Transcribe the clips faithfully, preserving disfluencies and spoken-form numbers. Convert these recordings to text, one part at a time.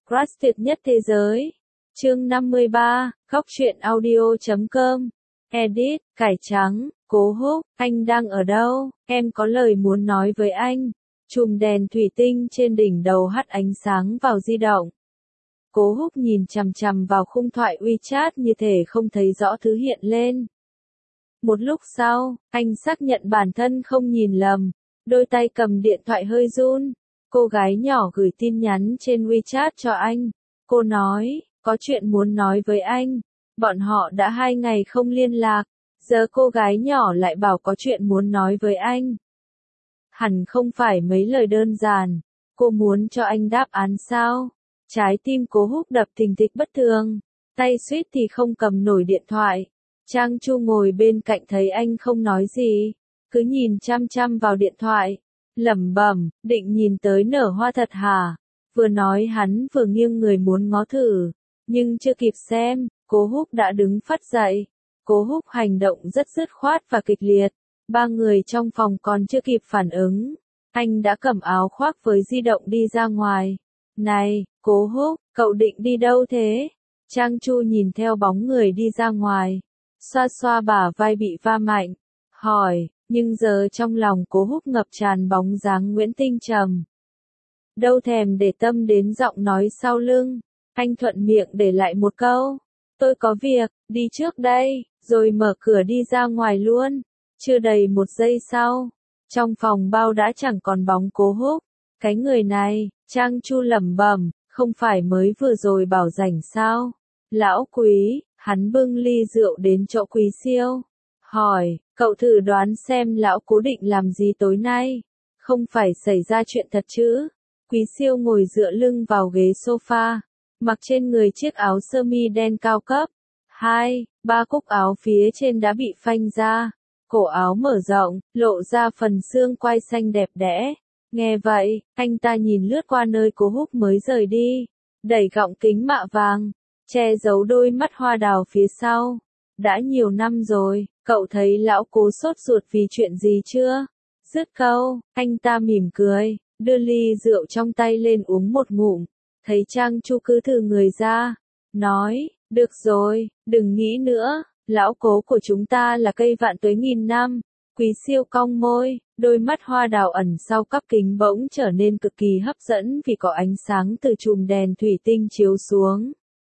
Crush tuyệt nhất thế giới. Chương năm mươi ba, khóc chuyện audio chấm com. Edit, cải trắng, Cố Húc, anh đang ở đâu? Em có lời muốn nói với anh. Chùm đèn thủy tinh trên đỉnh đầu hắt ánh sáng vào di động. Cố Húc nhìn chằm chằm vào khung thoại WeChat như thể không thấy rõ thứ hiện lên. Một lúc sau, anh xác nhận bản thân không nhìn lầm. Đôi tay cầm điện thoại hơi run. Cô gái nhỏ gửi tin nhắn trên WeChat cho anh. Cô nói, có chuyện muốn nói với anh. Bọn họ đã hai ngày không liên lạc. Giờ cô gái nhỏ lại bảo có chuyện muốn nói với anh. Hẳn không phải mấy lời đơn giản. Cô muốn cho anh đáp án sao? Trái tim Cố Húc đập thình thịch bất thường. Tay suýt thì không cầm nổi điện thoại. Trang Chu ngồi bên cạnh thấy anh không nói gì. Cứ nhìn chăm chăm vào điện thoại. Lẩm bẩm, định nhìn tới nở hoa thật hả? Vừa nói hắn vừa nghiêng người muốn ngó thử. Nhưng chưa kịp xem, Cố Húc đã đứng phắt dậy. Cố Húc hành động rất dứt khoát và kịch liệt. Ba người trong phòng còn chưa kịp phản ứng. Anh đã cầm áo khoác với di động đi ra ngoài. Này, Cố Húc, cậu định đi đâu thế? Trang Chu nhìn theo bóng người đi ra ngoài. Xoa xoa bả vai bị va mạnh. Hỏi, nhưng giờ trong lòng Cố Húc ngập tràn bóng dáng Nguyễn Tinh Trầm. Đâu thèm để tâm đến giọng nói sau lưng. Anh thuận miệng để lại một câu. Tôi có việc, đi trước đây, rồi mở cửa đi ra ngoài luôn. Chưa đầy một giây sau, trong phòng bao đã chẳng còn bóng Cố Húc. Cái người này, Trang Chu lẩm bẩm, không phải mới vừa rồi bảo rảnh sao? Lão Quý, hắn bưng ly rượu đến chỗ Quý Siêu. Hỏi, cậu thử đoán xem lão Cố định làm gì tối nay? Không phải xảy ra chuyện thật chứ? Quý Siêu ngồi dựa lưng vào ghế sofa, mặc trên người chiếc áo sơ mi đen cao cấp. Hai, ba cúc áo phía trên đã bị phanh ra. Cổ áo mở rộng, lộ ra phần xương quai xanh đẹp đẽ. Nghe vậy, anh ta nhìn lướt qua nơi Cố Húc mới rời đi. Đẩy gọng kính mạ vàng, che giấu đôi mắt hoa đào phía sau. Đã nhiều năm rồi, cậu thấy lão Cố sốt ruột vì chuyện gì chưa? Dứt câu, anh ta mỉm cười, đưa ly rượu trong tay lên uống một ngụm. Thấy Trang Chu cứ thử người ra. Nói, được rồi, đừng nghĩ nữa. Lão Cố của chúng ta là cây vạn tuế nghìn năm. Quý Siêu cong môi, đôi mắt hoa đào ẩn sau cắp kính bỗng trở nên cực kỳ hấp dẫn vì có ánh sáng từ chùm đèn thủy tinh chiếu xuống.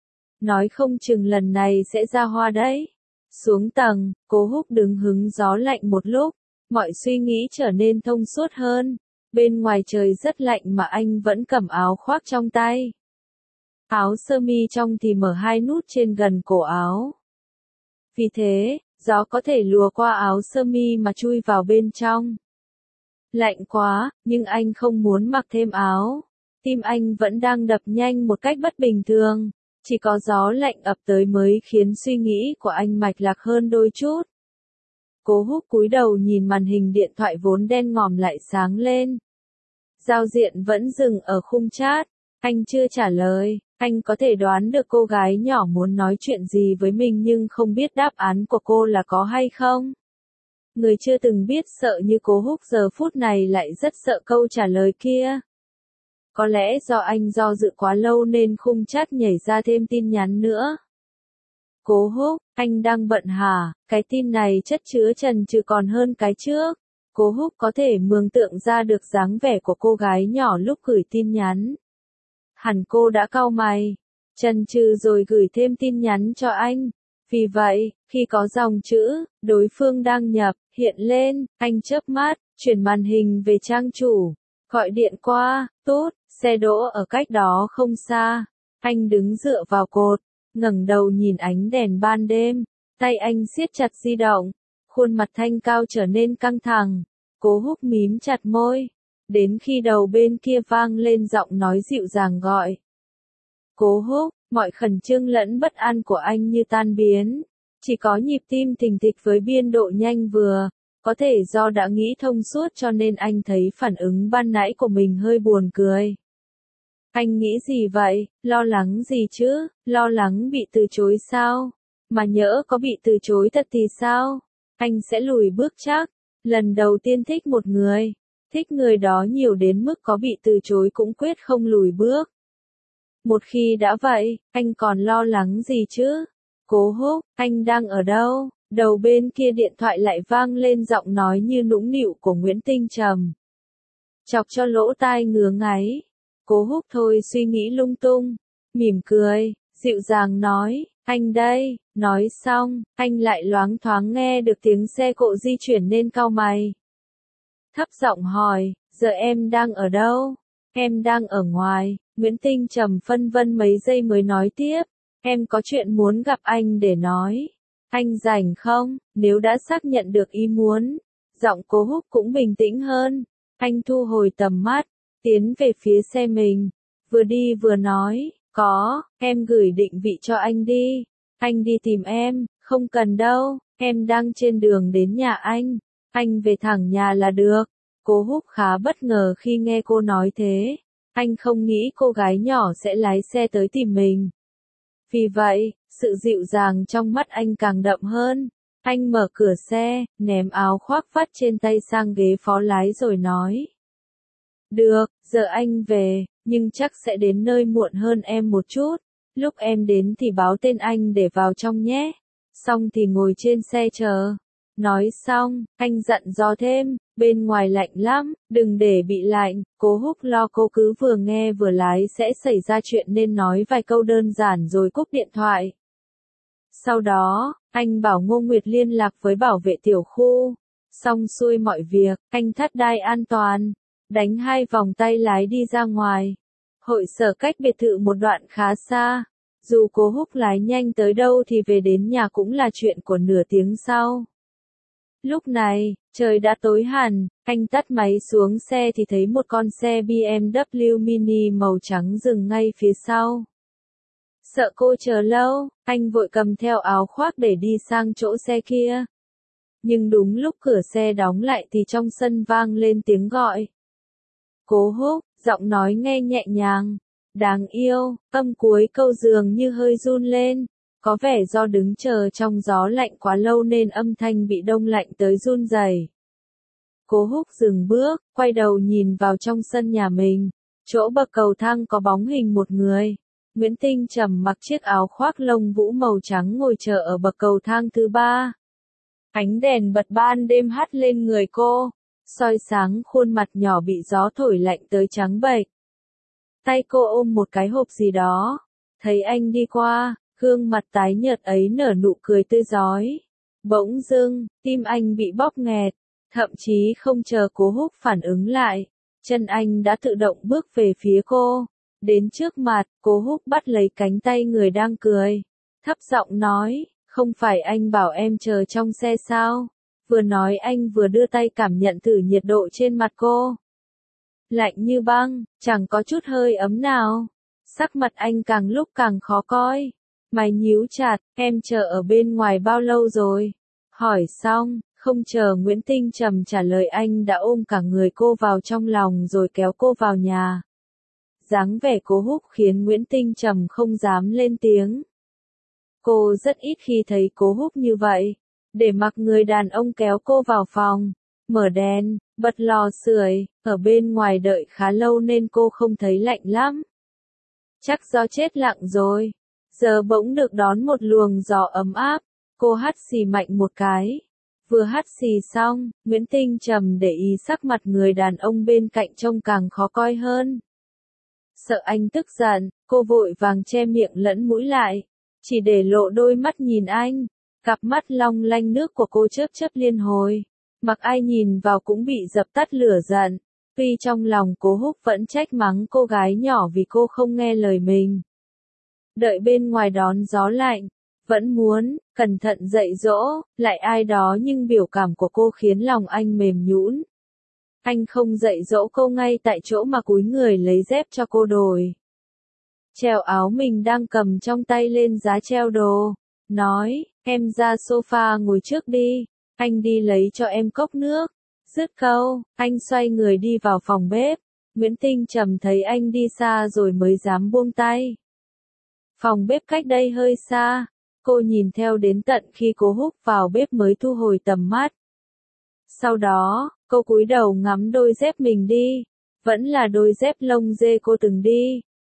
Nói không chừng lần này sẽ ra hoa đấy. Xuống tầng, Cố Húc đứng hứng gió lạnh một lúc, mọi suy nghĩ trở nên thông suốt hơn. Bên ngoài trời rất lạnh mà anh vẫn cầm áo khoác trong tay. Áo sơ mi trong thì mở hai nút trên gần cổ áo. Vì thế, gió có thể lùa qua áo sơ mi mà chui vào bên trong. Lạnh quá, nhưng anh không muốn mặc thêm áo. Tim anh vẫn đang đập nhanh một cách bất bình thường. Chỉ có gió lạnh ập tới mới khiến suy nghĩ của anh mạch lạc hơn đôi chút. Cố Húc cúi đầu nhìn màn hình điện thoại vốn đen ngòm lại sáng lên. Giao diện vẫn dừng ở khung chat. Anh chưa trả lời. Anh có thể đoán được cô gái nhỏ muốn nói chuyện gì với mình nhưng không biết đáp án của cô là có hay không. Người chưa từng biết sợ như Cố Húc giờ phút này lại rất sợ câu trả lời kia. Có lẽ do anh do dự quá lâu nên khung chat nhảy ra thêm tin nhắn nữa. Cố Húc, anh đang bận hả? Cái tin này chất chứa chần chừ còn hơn cái trước. Cố Húc có thể mường tượng ra được dáng vẻ của cô gái nhỏ lúc gửi tin nhắn. Hẳn cô đã cau mày, chần chừ rồi gửi thêm tin nhắn cho anh. Vì vậy, khi có dòng chữ, đối phương đang nhập, hiện lên, anh chớp mắt, chuyển màn hình về trang chủ. Gọi điện qua, tút, xe đỗ ở cách đó không xa. Anh đứng dựa vào cột, ngẩng đầu nhìn ánh đèn ban đêm. Tay anh siết chặt di động. Khuôn mặt thanh cao trở nên căng thẳng. Cố Húc mím chặt môi. Đến khi đầu bên kia vang lên giọng nói dịu dàng gọi. Cố Húc, mọi khẩn trương lẫn bất an của anh như tan biến. Chỉ có nhịp tim thình thịch với biên độ nhanh vừa. Có thể do đã nghĩ thông suốt cho nên anh thấy phản ứng ban nãy của mình hơi buồn cười. Anh nghĩ gì vậy? Lo lắng gì chứ? Lo lắng bị từ chối sao? Mà nhỡ có bị từ chối thật thì sao? Anh sẽ lùi bước chắc. Lần đầu tiên thích một người. Thích người đó nhiều đến mức có bị từ chối cũng quyết không lùi bước. Một khi đã vậy, anh còn lo lắng gì chứ? Cố Húc, anh đang ở đâu? Đầu bên kia điện thoại lại vang lên giọng nói như nũng nịu của Nguyễn Tinh Trầm. Chọc cho lỗ tai ngứa ngáy. Cố Húc thôi suy nghĩ lung tung, mỉm cười, dịu dàng nói, anh đây. Nói xong, anh lại loáng thoáng nghe được tiếng xe cộ di chuyển nên cau mày. Thấp giọng hỏi, giờ em đang ở đâu? Em đang ở ngoài. Nguyễn Tinh Trầm phân vân mấy giây mới nói tiếp, em có chuyện muốn gặp anh để nói. Anh rảnh không? Nếu đã xác nhận được ý muốn, giọng Cố Húc cũng bình tĩnh hơn. Anh thu hồi tầm mắt, tiến về phía xe mình, vừa đi vừa nói, có, em gửi định vị cho anh đi. Anh đi tìm em, không cần đâu, em đang trên đường đến nhà anh. Anh về thẳng nhà là được. Cố Húc khá bất ngờ khi nghe cô nói thế. Anh không nghĩ cô gái nhỏ sẽ lái xe tới tìm mình. Vì vậy, sự dịu dàng trong mắt anh càng đậm hơn. Anh mở cửa xe, ném áo khoác vắt trên tay sang ghế phó lái rồi nói. Được, giờ anh về, nhưng chắc sẽ đến nơi muộn hơn em một chút. Lúc em đến thì báo tên anh để vào trong nhé. Xong thì ngồi trên xe chờ. Nói xong, anh dặn dò thêm, bên ngoài lạnh lắm, đừng để bị lạnh. Cố Húc lo cô cứ vừa nghe vừa lái sẽ xảy ra chuyện nên nói vài câu đơn giản rồi cúp điện thoại. Sau đó, anh bảo Ngô Nguyệt liên lạc với bảo vệ tiểu khu. Xong xuôi mọi việc, anh thắt đai an toàn, đánh hai vòng tay lái đi ra ngoài. Hội sở cách biệt thự một đoạn khá xa. Dù Cố Húc lái nhanh tới đâu thì về đến nhà cũng là chuyện của nửa tiếng sau. Lúc này, trời đã tối hẳn, anh tắt máy xuống xe thì thấy một con xe bê em vê Mini màu trắng dừng ngay phía sau. Sợ cô chờ lâu, anh vội cầm theo áo khoác để đi sang chỗ xe kia. Nhưng đúng lúc cửa xe đóng lại thì trong sân vang lên tiếng gọi. Cố Húc, giọng nói nghe nhẹ nhàng, đáng yêu, âm cuối câu dường như hơi run lên. Có vẻ do đứng chờ trong gió lạnh quá lâu nên âm thanh bị đông lạnh tới run rẩy. Cố Húc dừng bước, quay đầu nhìn vào trong sân nhà mình. Chỗ bậc cầu thang có bóng hình một người. Nguyễn Tinh Trầm mặc chiếc áo khoác lông vũ màu trắng ngồi chờ ở bậc cầu thang thứ ba. Ánh đèn bật ban đêm hắt lên người cô, soi sáng khuôn mặt nhỏ bị gió thổi lạnh tới trắng bệch. Tay cô ôm một cái hộp gì đó. Thấy anh đi qua, gương mặt tái nhợt ấy nở nụ cười tươi rói. Bỗng dưng, tim anh bị bóp nghẹt, thậm chí không chờ Cố Húc phản ứng lại, chân anh đã tự động bước về phía cô. Đến trước mặt, Cố Húc bắt lấy cánh tay người đang cười, thấp giọng nói, không phải anh bảo em chờ trong xe sao? Vừa nói anh vừa đưa tay cảm nhận thử nhiệt độ trên mặt cô. Lạnh như băng, chẳng có chút hơi ấm nào. Sắc mặt anh càng lúc càng khó coi. Mày nhíu chặt, em chờ ở bên ngoài bao lâu rồi? Hỏi xong, không chờ Nguyễn Tinh Trầm trả lời anh đã ôm cả người cô vào trong lòng rồi kéo cô vào nhà. Dáng vẻ Cố Húc khiến Nguyễn Tinh Trầm không dám lên tiếng. Cô rất ít khi thấy Cố Húc như vậy. Để mặc người đàn ông kéo cô vào phòng, mở đèn, bật lò sưởi, ở bên ngoài đợi khá lâu nên cô không thấy lạnh lắm. Chắc do chết lặng rồi. Giờ bỗng được đón một luồng gió ấm áp, cô hắt xì mạnh một cái. Vừa hắt xì xong, Nguyễn Tinh Trầm để ý sắc mặt người đàn ông bên cạnh trông càng khó coi hơn. Sợ anh tức giận, cô vội vàng che miệng lẫn mũi lại, chỉ để lộ đôi mắt nhìn anh. Cặp mắt long lanh nước của cô chớp chớp liên hồi, mặc ai nhìn vào cũng bị dập tắt lửa giận. Tuy trong lòng Cố Húc vẫn trách mắng cô gái nhỏ vì cô không nghe lời mình. Đợi bên ngoài đón gió lạnh, vẫn muốn, cẩn thận dạy dỗ, lại ai đó nhưng biểu cảm của cô khiến lòng anh mềm nhũn. Anh không dạy dỗ cô ngay tại chỗ mà cúi người lấy dép cho cô đổi. Treo áo mình đang cầm trong tay lên giá treo đồ, nói, em ra sofa ngồi trước đi, anh đi lấy cho em cốc nước. Dứt câu, anh xoay người đi vào phòng bếp. Nguyễn Tinh Trầm thấy anh đi xa rồi mới dám buông tay. Phòng bếp cách đây hơi xa, cô nhìn theo đến tận khi Cố Húc vào bếp mới thu hồi tầm mắt. Sau đó, cô cúi đầu ngắm đôi dép mình đi, vẫn là đôi dép lông dê cô từng đi,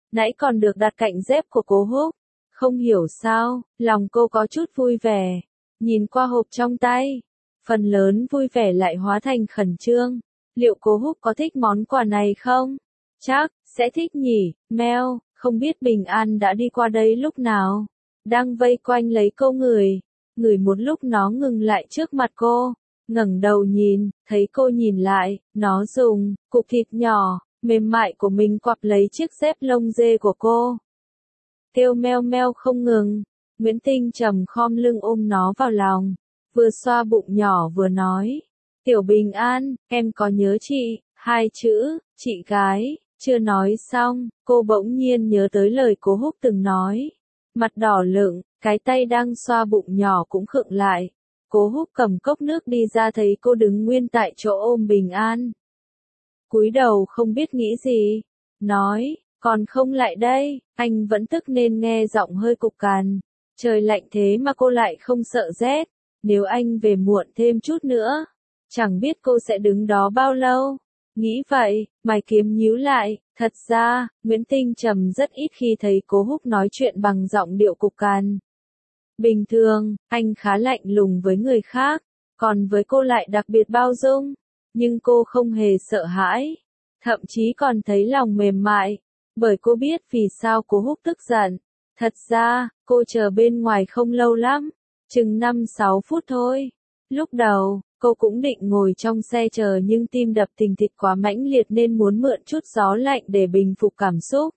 nãy còn được đặt cạnh dép của Cố Húc. Không hiểu sao, lòng cô có chút vui vẻ. Nhìn qua hộp trong tay, phần lớn vui vẻ lại hóa thành khẩn trương. Liệu Cố Húc có thích món quà này không? Chắc, sẽ thích nhỉ, Mel, không biết Bình An đã đi qua đây lúc nào. Đang vây quanh lấy cô ngửi. Ngửi một lúc nó ngừng lại trước mặt cô. Ngẩng đầu nhìn, thấy cô nhìn lại, nó dùng cục thịt nhỏ, mềm mại của mình quặp lấy chiếc dép lông dê của cô. Kêu meo meo không ngừng. Nguyễn Tinh Trầm khom lưng ôm nó vào lòng, vừa xoa bụng nhỏ vừa nói. Tiểu Bình An, em có nhớ chị, hai chữ, chị gái. Chưa nói xong, cô bỗng nhiên nhớ tới lời Cố Húc từng nói. Mặt đỏ lựng, cái tay đang xoa bụng nhỏ cũng khựng lại. Cố Húc cầm cốc nước đi ra thấy cô đứng nguyên tại chỗ ôm Bình An. Cúi đầu không biết nghĩ gì. Nói, còn không lại đây, anh vẫn tức nên nghe giọng hơi cục cằn. Trời lạnh thế mà cô lại không sợ rét. Nếu anh về muộn thêm chút nữa, chẳng biết cô sẽ đứng đó bao lâu. Nghĩ vậy, mày kiếm nhíu lại. Thật ra, Nguyễn Tinh Trầm rất ít khi thấy Cố Húc nói chuyện bằng giọng điệu cục cằn. Bình thường, anh khá lạnh lùng với người khác, còn với cô lại đặc biệt bao dung. Nhưng cô không hề sợ hãi, thậm chí còn thấy lòng mềm mại, bởi cô biết vì sao Cố Húc tức giận. Thật ra, cô chờ bên ngoài không lâu lắm, chừng năm sáu phút thôi. Lúc đầu, cô cũng định ngồi trong xe chờ nhưng tim đập thình thịch quá mãnh liệt nên muốn mượn chút gió lạnh để bình phục cảm xúc.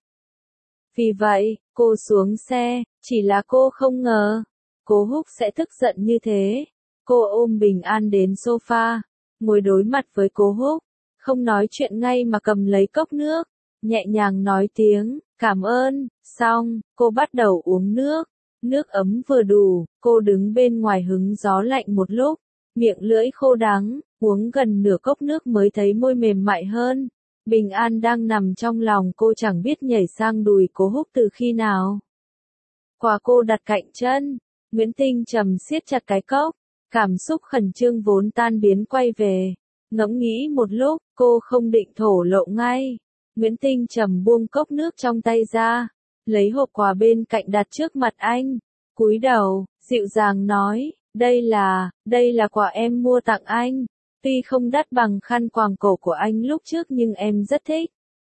Vì vậy, cô xuống xe, chỉ là cô không ngờ Cố Húc sẽ tức giận như thế. Cô ôm Bình An đến sofa, ngồi đối mặt với Cố Húc, không nói chuyện ngay mà cầm lấy cốc nước, nhẹ nhàng nói tiếng, cảm ơn, xong, cô bắt đầu uống nước. Nước ấm vừa đủ, cô đứng bên ngoài hứng gió lạnh một lúc, miệng lưỡi khô đắng, uống gần nửa cốc nước mới thấy môi mềm mại hơn. Bình An đang nằm trong lòng cô chẳng biết nhảy sang đùi Cố Húc từ khi nào. Quà cô đặt cạnh chân, Nguyễn Tinh Trầm siết chặt cái cốc, cảm xúc khẩn trương vốn tan biến quay về. Ngẫm nghĩ một lúc, cô không định thổ lộ ngay. Nguyễn Tinh Trầm buông cốc nước trong tay ra, lấy hộp quà bên cạnh đặt trước mặt anh, cúi đầu, dịu dàng nói, đây là, đây là quà em mua tặng anh. Tuy không đắt bằng khăn quàng cổ của anh lúc trước nhưng em rất thích.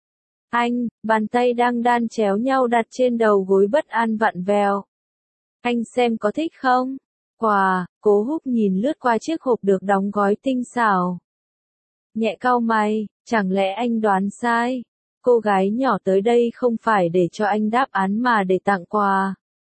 Anh, bàn tay đang đan chéo nhau đặt trên đầu gối bất an vặn vẹo. Anh xem có thích không? Quà, Cố Húc nhìn lướt qua chiếc hộp được đóng gói tinh xảo. Nhẹ cau mày, chẳng lẽ anh đoán sai? Cô gái nhỏ tới đây không phải để cho anh đáp án mà để tặng quà.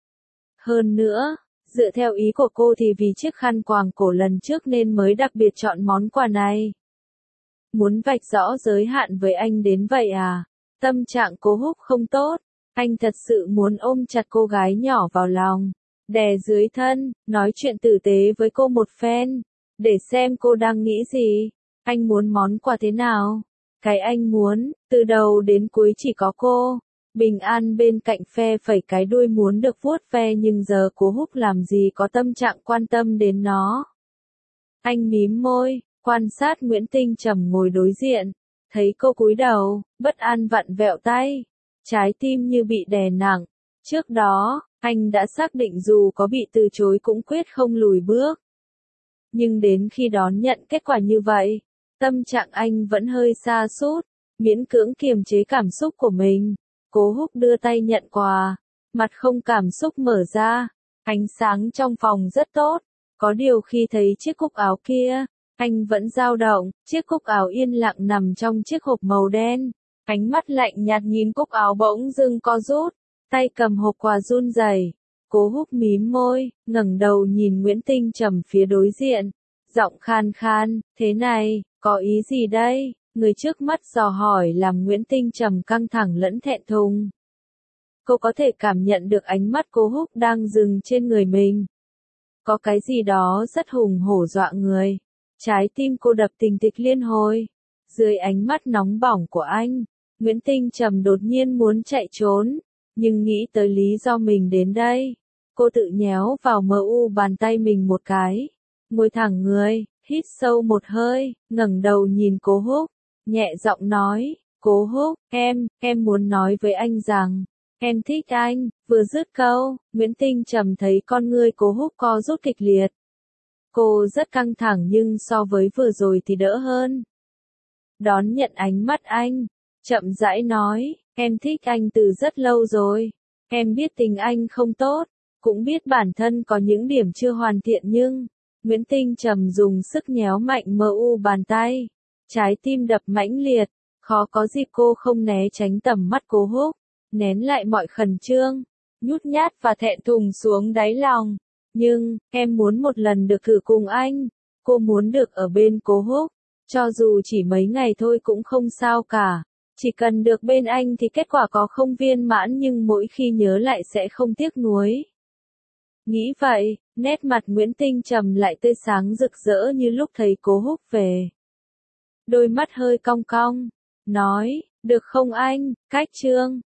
Hơn nữa, dựa theo ý của cô thì vì chiếc khăn quàng cổ lần trước nên mới đặc biệt chọn món quà này. Muốn vạch rõ giới hạn với anh đến vậy à? Tâm trạng Cố Húc không tốt, anh thật sự muốn ôm chặt cô gái nhỏ vào lòng, đè dưới thân, nói chuyện tử tế với cô một phen, để xem cô đang nghĩ gì. Anh muốn món quà thế nào? Cái anh muốn, từ đầu đến cuối chỉ có cô. Bình An bên cạnh phe phẩy cái đuôi muốn được vuốt ve nhưng giờ Cố Húc làm gì có tâm trạng quan tâm đến nó. Anh mím môi, quan sát Nguyễn Tinh Trầm ngồi đối diện, thấy cô cúi đầu, bất an vặn vẹo tay, trái tim như bị đè nặng. Trước đó, anh đã xác định dù có bị từ chối cũng quyết không lùi bước. Nhưng đến khi đón nhận kết quả như vậy, tâm trạng anh vẫn hơi sa sút, miễn cưỡng kiềm chế cảm xúc của mình. Cố Húc đưa tay nhận quà, mặt không cảm xúc mở ra, ánh sáng trong phòng rất tốt, có điều khi thấy chiếc cúc áo kia, anh vẫn dao động, chiếc cúc áo yên lặng nằm trong chiếc hộp màu đen, ánh mắt lạnh nhạt nhìn cúc áo bỗng dưng co rút, tay cầm hộp quà run rẩy. Cố Húc mím môi, ngẩng đầu nhìn Nguyễn Tinh Trầm phía đối diện, giọng khan khan, thế này, có ý gì đây? Người trước mắt dò hỏi làm Nguyễn Tinh Trầm căng thẳng lẫn thẹn thùng. Cô có thể cảm nhận được ánh mắt Cố Húc đang dừng trên người mình. Có cái gì đó rất hùng hổ dọa người. Trái tim cô đập tình thịch liên hồi. Dưới ánh mắt nóng bỏng của anh, Nguyễn Tinh Trầm đột nhiên muốn chạy trốn, nhưng nghĩ tới lý do mình đến đây. Cô tự nhéo vào mờ u bàn tay mình một cái. Ngồi thẳng người, hít sâu một hơi, ngẩng đầu nhìn Cố Húc, nhẹ giọng nói, Cố Húc, em, em muốn nói với anh rằng, em thích anh, vừa dứt câu, Nguyễn Tinh Trầm thấy con ngươi Cố Húc co rút kịch liệt. Cô rất căng thẳng nhưng so với vừa rồi thì đỡ hơn. Đón nhận ánh mắt anh, chậm rãi nói, em thích anh từ rất lâu rồi. Em biết tình anh không tốt, cũng biết bản thân có những điểm chưa hoàn thiện nhưng... Nguyễn Tinh Trầm dùng sức nhéo mạnh mờ u bàn tay. Trái tim đập mãnh liệt, khó có dịp cô không né tránh tầm mắt Cố Húc, nén lại mọi khẩn trương, nhút nhát và thẹn thùng xuống đáy lòng. Nhưng, em muốn một lần được thử cùng anh, cô muốn được ở bên Cố Húc, cho dù chỉ mấy ngày thôi cũng không sao cả. Chỉ cần được bên anh thì kết quả có không viên mãn nhưng mỗi khi nhớ lại sẽ không tiếc nuối. Nghĩ vậy, nét mặt Nguyễn Tinh Trầm lại tươi sáng rực rỡ như lúc thấy Cố Húc về. Đôi mắt hơi cong cong, nói, được không anh, Cách Trương.